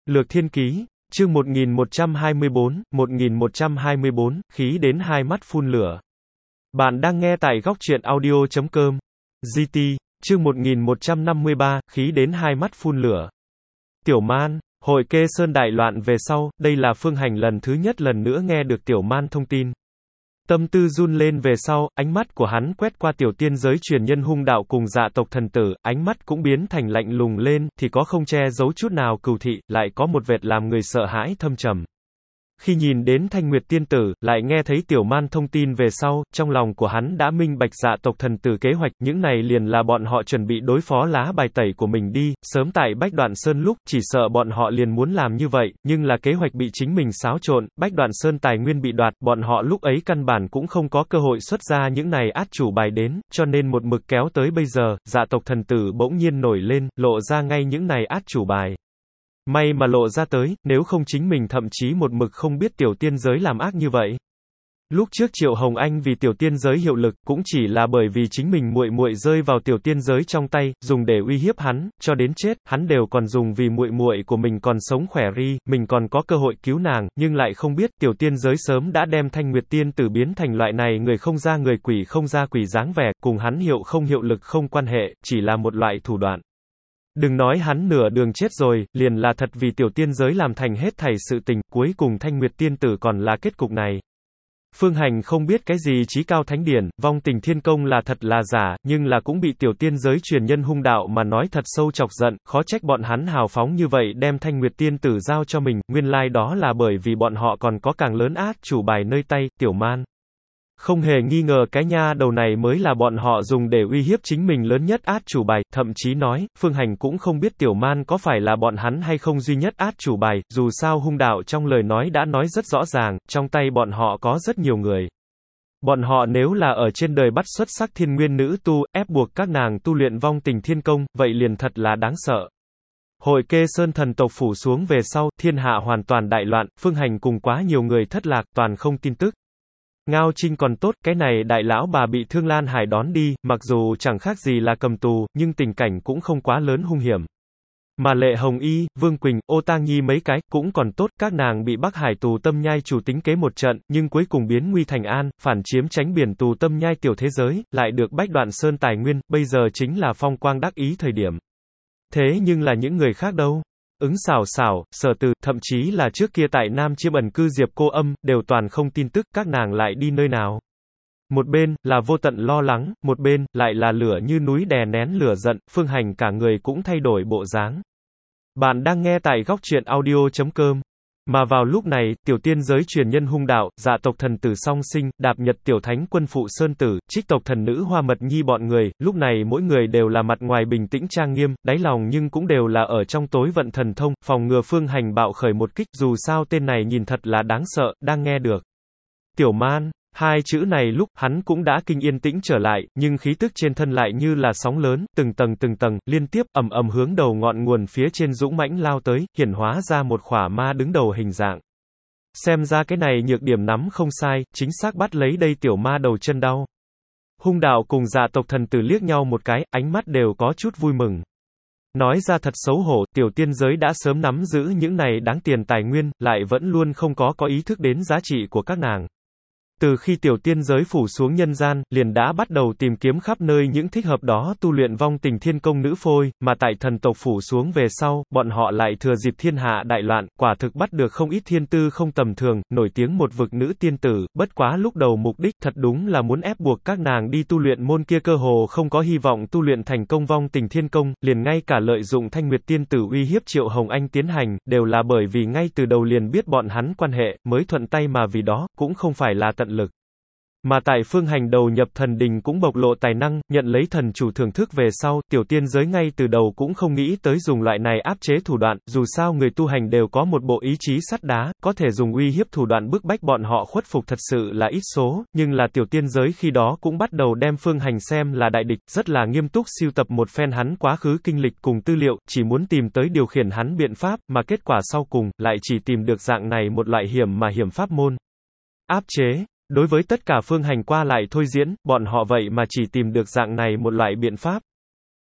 Lược Thiên Ký, chương 1124, khí đến hai mắt phun lửa. Bạn đang nghe tại góc truyện audio.com. GT, chương 1153, khí đến hai mắt phun lửa. Tiểu Man, hội Kê Sơn đại loạn về sau, đây là Phương Hành lần thứ nhất lần nữa nghe được Tiểu Man thông tin. Tâm tư run lên về sau, ánh mắt của hắn quét qua tiểu tiên giới truyền nhân hung đạo cùng dạ tộc thần tử, ánh mắt cũng biến thành lạnh lùng lên, thì có không che giấu chút nào cừu thị, lại có một vệt làm người sợ hãi thâm trầm. Khi nhìn đến Thanh Nguyệt tiên tử, lại nghe thấy Tiểu Man thông tin về sau, trong lòng của hắn đã minh bạch dạ tộc thần tử kế hoạch, những này liền là bọn họ chuẩn bị đối phó lá bài tẩy của mình đi, sớm tại Bách Đoạn Sơn lúc, chỉ sợ bọn họ liền muốn làm như vậy, nhưng là kế hoạch bị chính mình xáo trộn, Bách Đoạn Sơn tài nguyên bị đoạt, bọn họ lúc ấy căn bản cũng không có cơ hội xuất ra những này át chủ bài đến, cho nên một mực kéo tới bây giờ, dạ tộc thần tử bỗng nhiên nổi lên, lộ ra ngay những này át chủ bài. May mà lộ ra tới, nếu không chính mình thậm chí một mực không biết tiểu tiên giới làm ác như vậy. Lúc trước Triệu Hồng Anh vì tiểu tiên giới hiệu lực, cũng chỉ là bởi vì chính mình muội muội rơi vào tiểu tiên giới trong tay, dùng để uy hiếp hắn, cho đến chết, hắn đều còn dùng vì muội muội của mình còn sống khỏe ri, mình còn có cơ hội cứu nàng, nhưng lại không biết, tiểu tiên giới sớm đã đem Thanh Nguyệt tiên tử biến thành loại này người không ra người quỷ không ra quỷ dáng vẻ, cùng hắn hiệu không hiệu lực không quan hệ, chỉ là một loại thủ đoạn. Đừng nói hắn nửa đường chết rồi, liền là thật vì tiểu tiên giới làm thành hết thảy sự tình, cuối cùng Thanh Nguyệt tiên tử còn là kết cục này. Phương Hành không biết cái gì chí cao thánh điển, vong tình thiên công là thật là giả, nhưng là cũng bị tiểu tiên giới truyền nhân hung đạo mà nói thật sâu chọc giận, khó trách bọn hắn hào phóng như vậy đem Thanh Nguyệt tiên tử giao cho mình, nguyên lai đó là bởi vì bọn họ còn có càng lớn át chủ bài nơi tay, Tiểu Man. Không hề nghi ngờ cái nha đầu này mới là bọn họ dùng để uy hiếp chính mình lớn nhất át chủ bài, thậm chí nói, Phương Hành cũng không biết Tiểu Man có phải là bọn hắn hay không duy nhất át chủ bài, dù sao hung đạo trong lời nói đã nói rất rõ ràng, trong tay bọn họ có rất nhiều người. Bọn họ nếu là ở trên đời bắt xuất sắc thiên nguyên nữ tu, ép buộc các nàng tu luyện vong tình thiên công, vậy liền thật là đáng sợ. Hội Kê Sơn thần tộc phủ xuống về sau, thiên hạ hoàn toàn đại loạn, Phương Hành cùng quá nhiều người thất lạc, toàn không tin tức. Ngao Trinh còn tốt, cái này đại lão bà bị Thương Lan Hải đón đi, mặc dù chẳng khác gì là cầm tù, nhưng tình cảnh cũng không quá lớn hung hiểm. Mà Lệ Hồng Y, Vương Quỳnh, Ô Tang Nhi mấy cái, cũng còn tốt, các nàng bị Bắc Hải tù tâm nhai chủ tính kế một trận, nhưng cuối cùng biến nguy thành an, phản chiếm tránh biển tù tâm nhai tiểu thế giới, lại được Bách Đoạn Sơn tài nguyên, bây giờ chính là phong quang đắc ý thời điểm. Thế nhưng là những người khác đâu? Ứng Xảo Xảo, Sở Từ, thậm chí là trước kia tại Nam Chiêm ẩn cư Diệp Cô Âm, đều toàn không tin tức, các nàng lại đi nơi nào. Một bên, là vô tận lo lắng, một bên, lại là lửa như núi đè nén lửa giận, Phương Hành cả người cũng thay đổi bộ dáng. Bạn đang nghe tại góc truyện audio.com. Mà vào lúc này, tiểu tiên giới truyền nhân hung đạo, dạ tộc thần tử song sinh, đạp nhật tiểu thánh quân phụ Sơn Tử, trích tộc thần nữ Hoa Mật Nhi bọn người, lúc này mỗi người đều là mặt ngoài bình tĩnh trang nghiêm, đáy lòng nhưng cũng đều là ở trong tối vận thần thông, phòng ngừa Phương Hành bạo khởi một kích, dù sao tên này nhìn thật là đáng sợ, đang nghe được. Tiểu Man, hai chữ này lúc, hắn cũng đã kinh yên tĩnh trở lại, nhưng khí tức trên thân lại như là sóng lớn, từng tầng, liên tiếp, ầm ầm hướng đầu ngọn nguồn phía trên dũng mãnh lao tới, hiển hóa ra một khỏa ma đứng đầu hình dạng. Xem ra cái này nhược điểm nắm không sai, chính xác bắt lấy đây tiểu ma đầu chân đau. Hung đạo cùng dạ tộc thần tử liếc nhau một cái, ánh mắt đều có chút vui mừng. Nói ra thật xấu hổ, tiểu tiên giới đã sớm nắm giữ những này đáng tiền tài nguyên, lại vẫn luôn không có ý thức đến giá trị của các nàng. Từ khi tiểu tiên giới phủ xuống nhân gian, liền đã bắt đầu tìm kiếm khắp nơi những thích hợp đó tu luyện vong tình thiên công nữ phôi, mà tại thần tộc phủ xuống về sau, bọn họ lại thừa dịp thiên hạ đại loạn, quả thực bắt được không ít thiên tư không tầm thường, nổi tiếng một vực nữ tiên tử, bất quá lúc đầu mục đích thật đúng là muốn ép buộc các nàng đi tu luyện môn kia cơ hồ không có hy vọng tu luyện thành công vong tình thiên công, liền ngay cả lợi dụng Thanh Nguyệt tiên tử uy hiếp Triệu Hồng Anh tiến hành, đều là bởi vì ngay từ đầu liền biết bọn hắn quan hệ, mới thuận tay mà vì đó, cũng không phải là tận lực. Mà tại Phương Hành đầu nhập thần đình cũng bộc lộ tài năng, nhận lấy thần chủ thưởng thức về sau, tiểu tiên giới ngay từ đầu cũng không nghĩ tới dùng loại này áp chế thủ đoạn, dù sao người tu hành đều có một bộ ý chí sắt đá, có thể dùng uy hiếp thủ đoạn bức bách bọn họ khuất phục thật sự là ít số, nhưng là tiểu tiên giới khi đó cũng bắt đầu đem Phương Hành xem là đại địch, rất là nghiêm túc sưu tập một phen hắn quá khứ kinh lịch cùng tư liệu, chỉ muốn tìm tới điều khiển hắn biện pháp, mà kết quả sau cùng, lại chỉ tìm được dạng này một loại hiểm pháp môn. Áp chế. Đối với tất cả Phương Hành qua lại thôi diễn, bọn họ vậy mà chỉ tìm được dạng này một loại biện pháp.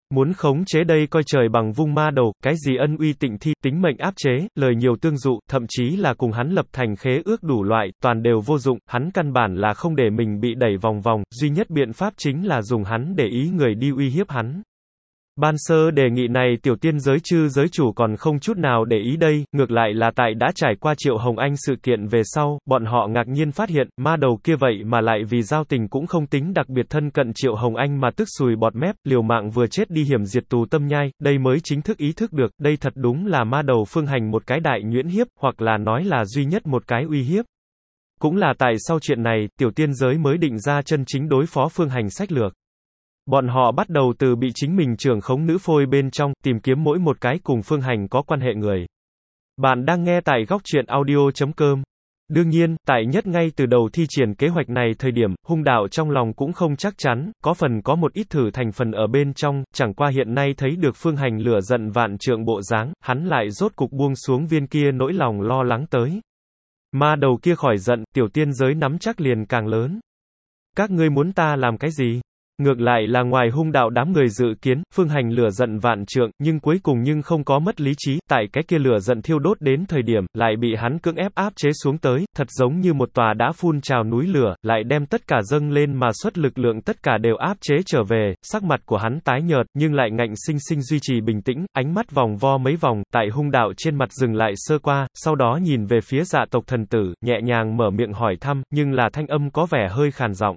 Muốn khống chế đây coi trời bằng vung ma đầu, cái gì ân uy tịnh thi, tính mệnh áp chế, lời nhiều tương dụ, thậm chí là cùng hắn lập thành khế ước đủ loại, toàn đều vô dụng, hắn căn bản là không để mình bị đẩy vòng vòng, duy nhất biện pháp chính là dùng hắn để ý người đi uy hiếp hắn. Ban sơ đề nghị này tiểu tiên giới chư giới chủ còn không chút nào để ý đây, ngược lại là tại đã trải qua Triệu Hồng Anh sự kiện về sau, bọn họ ngạc nhiên phát hiện, ma đầu kia vậy mà lại vì giao tình cũng không tính đặc biệt thân cận Triệu Hồng Anh mà tức sùi bọt mép, liều mạng vừa chết đi hiểm diệt tù tâm nhai, đây mới chính thức ý thức được, đây thật đúng là ma đầu Phương Hành một cái đại nhuyễn hiếp, hoặc là nói là duy nhất một cái uy hiếp. Cũng là tại sau chuyện này, tiểu tiên giới mới định ra chân chính đối phó Phương Hành sách lược. Bọn họ bắt đầu từ bị chính mình trưởng khống nữ phôi bên trong, tìm kiếm mỗi một cái cùng Phương Hành có quan hệ người. Bạn đang nghe tại góc truyện audio.com. Đương nhiên, tại nhất ngay từ đầu thi triển kế hoạch này thời điểm, hung đạo trong lòng cũng không chắc chắn, có phần có một ít thử thành phần ở bên trong, chẳng qua hiện nay thấy được Phương Hành lửa giận vạn trượng bộ dáng, hắn lại rốt cục buông xuống viên kia nỗi lòng lo lắng tới. Ma đầu kia khỏi giận, tiểu tiên giới nắm chắc liền càng lớn. Các ngươi muốn ta làm cái gì? Ngược lại là ngoài hung đạo đám người dự kiến, Phương Hành lửa giận vạn trượng, nhưng cuối cùng không có mất lý trí, tại cái kia lửa giận thiêu đốt đến thời điểm, lại bị hắn cưỡng ép áp chế xuống tới, thật giống như một tòa đã phun trào núi lửa, lại đem tất cả dâng lên mà xuất lực lượng tất cả đều áp chế trở về, sắc mặt của hắn tái nhợt, nhưng lại ngạnh sinh sinh duy trì bình tĩnh, ánh mắt vòng vo mấy vòng, tại hung đạo trên mặt dừng lại sơ qua, sau đó nhìn về phía Dạ tộc thần tử, nhẹ nhàng mở miệng hỏi thăm, nhưng là thanh âm có vẻ hơi khàn giọng.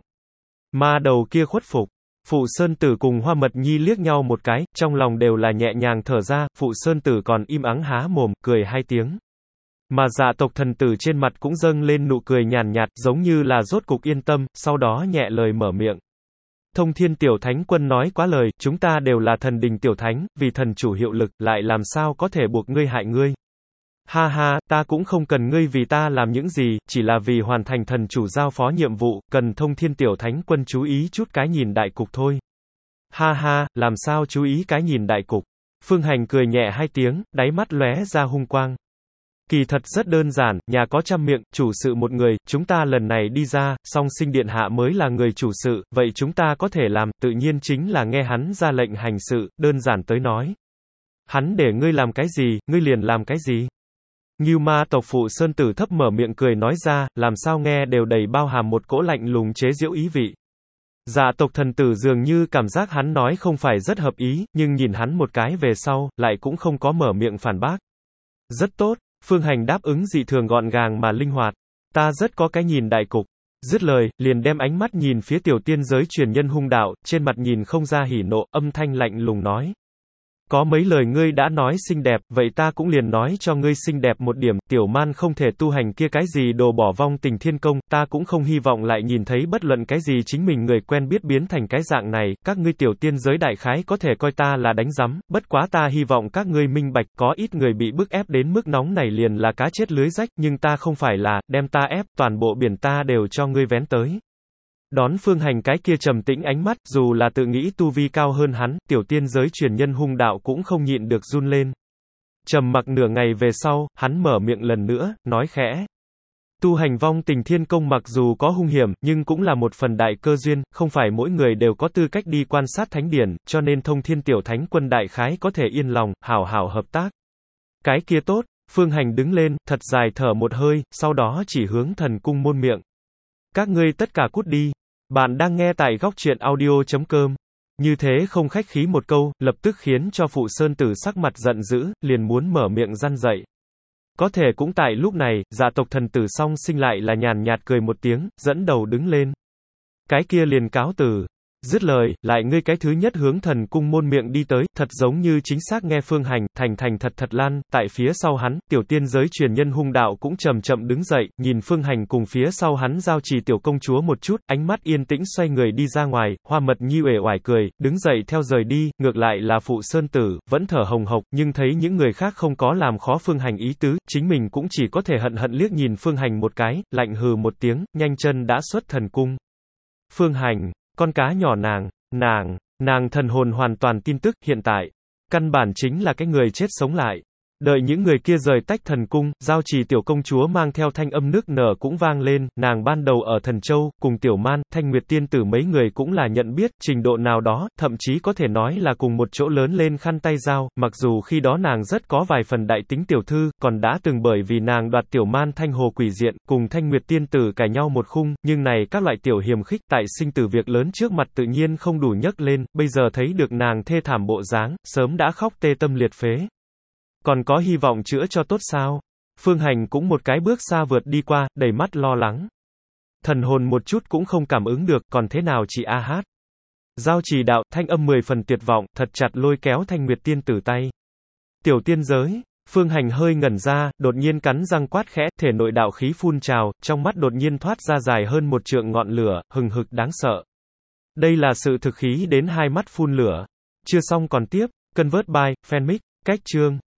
Ma đầu kia khuất phục. Phụ Sơn Tử cùng Hoa Mật Nhi liếc nhau một cái, trong lòng đều là nhẹ nhàng thở ra, Phụ Sơn Tử còn im ắng há mồm, cười hai tiếng. Mà Dạ tộc thần tử trên mặt cũng dâng lên nụ cười nhàn nhạt, giống như là rốt cục yên tâm, sau đó nhẹ lời mở miệng. Thông Thiên Tiểu Thánh Quân nói quá lời, chúng ta đều là thần đình tiểu thánh, vì thần chủ hiệu lực, lại làm sao có thể buộc ngươi hại ngươi. Ha ha, ta cũng không cần ngươi vì ta làm những gì, chỉ là vì hoàn thành thần chủ giao phó nhiệm vụ, cần Thông Thiên Tiểu Thánh Quân chú ý chút cái nhìn đại cục thôi. Ha ha, làm sao chú ý cái nhìn đại cục? Phương Hành cười nhẹ hai tiếng, đáy mắt lóe ra hung quang. Kỳ thật rất đơn giản, nhà có trăm miệng, chủ sự một người, chúng ta lần này đi ra, song sinh điện hạ mới là người chủ sự, vậy chúng ta có thể làm, tự nhiên chính là nghe hắn ra lệnh hành sự, đơn giản tới nói. Hắn để ngươi làm cái gì, ngươi liền làm cái gì. Ngưu Ma tộc Phụ Sơn Tử thấp mở miệng cười nói ra, làm sao nghe đều đầy bao hàm một cỗ lạnh lùng chế giễu ý vị. Dạ tộc thần tử dường như cảm giác hắn nói không phải rất hợp ý, nhưng nhìn hắn một cái về sau, lại cũng không có mở miệng phản bác. Rất tốt, Phương Hành đáp ứng dị thường gọn gàng mà linh hoạt. Ta rất có cái nhìn đại cục. Dứt lời, liền đem ánh mắt nhìn phía tiểu tiên giới truyền nhân hung đạo, trên mặt nhìn không ra hỉ nộ, âm thanh lạnh lùng nói. Có mấy lời ngươi đã nói xinh đẹp, vậy ta cũng liền nói cho ngươi xinh đẹp một điểm, tiểu man không thể tu hành kia cái gì đồ bỏ vong tình thiên công, ta cũng không hy vọng lại nhìn thấy bất luận cái gì chính mình người quen biết biến thành cái dạng này, các ngươi tiểu tiên giới đại khái có thể coi ta là đánh rắm, bất quá ta hy vọng các ngươi minh bạch, có ít người bị bức ép đến mức nóng này liền là cá chết lưới rách, nhưng ta không phải là, đem ta ép, toàn bộ biển ta đều cho ngươi vén tới. Đón Phương Hành cái kia trầm tĩnh ánh mắt, dù là tự nghĩ tu vi cao hơn hắn, tiểu tiên giới truyền nhân hung đạo cũng không nhịn được run lên. Trầm mặc nửa ngày về sau, hắn mở miệng lần nữa, nói khẽ. Tu hành vong tình thiên công mặc dù có hung hiểm, nhưng cũng là một phần đại cơ duyên, không phải mỗi người đều có tư cách đi quan sát thánh điển, cho nên Thông Thiên Tiểu Thánh Quân đại khái có thể yên lòng, hảo hảo hợp tác. Cái kia tốt, Phương Hành đứng lên, thật dài thở một hơi, sau đó chỉ hướng thần cung môn miệng. Các ngươi tất cả cút đi. Bạn đang nghe tại góc truyện audio.com. Như thế không khách khí một câu, lập tức khiến cho Phụ Sơn Tử sắc mặt giận dữ, liền muốn mở miệng răn dậy. Có thể cũng tại lúc này, Dạ tộc thần tử song sinh lại là nhàn nhạt cười một tiếng, dẫn đầu đứng lên. Cái kia liền cáo từ. Dứt lời, lại ngươi cái thứ nhất hướng thần cung môn miệng đi tới, thật giống như chính xác nghe Phương Hành, thành thật lan, tại phía sau hắn, tiểu tiên giới truyền nhân hung đạo cũng chậm chậm đứng dậy, nhìn Phương Hành cùng phía sau hắn giao trì tiểu công chúa một chút, ánh mắt yên tĩnh xoay người đi ra ngoài, Hoa Mật Nhi uể oải cười, đứng dậy theo rời đi, ngược lại là Phụ Sơn Tử, vẫn thở hồng hộc, nhưng thấy những người khác không có làm khó Phương Hành ý tứ, chính mình cũng chỉ có thể hận liếc nhìn Phương Hành một cái, lạnh hừ một tiếng, nhanh chân đã xuất thần cung. Phương Hành. Con cá nhỏ nàng thần hồn hoàn toàn tin tức, hiện tại, căn bản chính là cái người chết sống lại. Đợi những người kia rời tách thần cung, Giao Trì tiểu công chúa mang theo thanh âm nức nở cũng vang lên, nàng ban đầu ở Thần Châu, cùng Tiểu Man, Thanh Nguyệt tiên tử mấy người cũng là nhận biết, trình độ nào đó, thậm chí có thể nói là cùng một chỗ lớn lên khăn tay dao, mặc dù khi đó nàng rất có vài phần đại tính tiểu thư, còn đã từng bởi vì nàng đoạt Tiểu Man thanh hồ quỷ diện, cùng Thanh Nguyệt tiên tử cãi nhau một khung, nhưng này các loại tiểu hiềm khích tại sinh tử việc lớn trước mặt tự nhiên không đủ nhấc lên, bây giờ thấy được nàng thê thảm bộ dáng, sớm đã khóc tê tâm liệt phế. Còn có hy vọng chữa cho tốt sao? Phương Hành cũng một cái bước xa vượt đi qua, đầy mắt lo lắng. Thần hồn một chút cũng không cảm ứng được, còn thế nào chị A Hát? Giao Trì đạo, thanh âm 10 phần tuyệt vọng, thật chặt lôi kéo Thanh Nguyệt tiên tử tay. Tiểu tiên giới, Phương Hành hơi ngẩn ra, đột nhiên cắn răng quát khẽ, thể nội đạo khí phun trào, trong mắt đột nhiên thoát ra dài hơn một trượng ngọn lửa, hừng hực đáng sợ. Đây là sự thực khí đến hai mắt phun lửa. Chưa xong còn tiếp, Convert by, Fanmic, cách chương.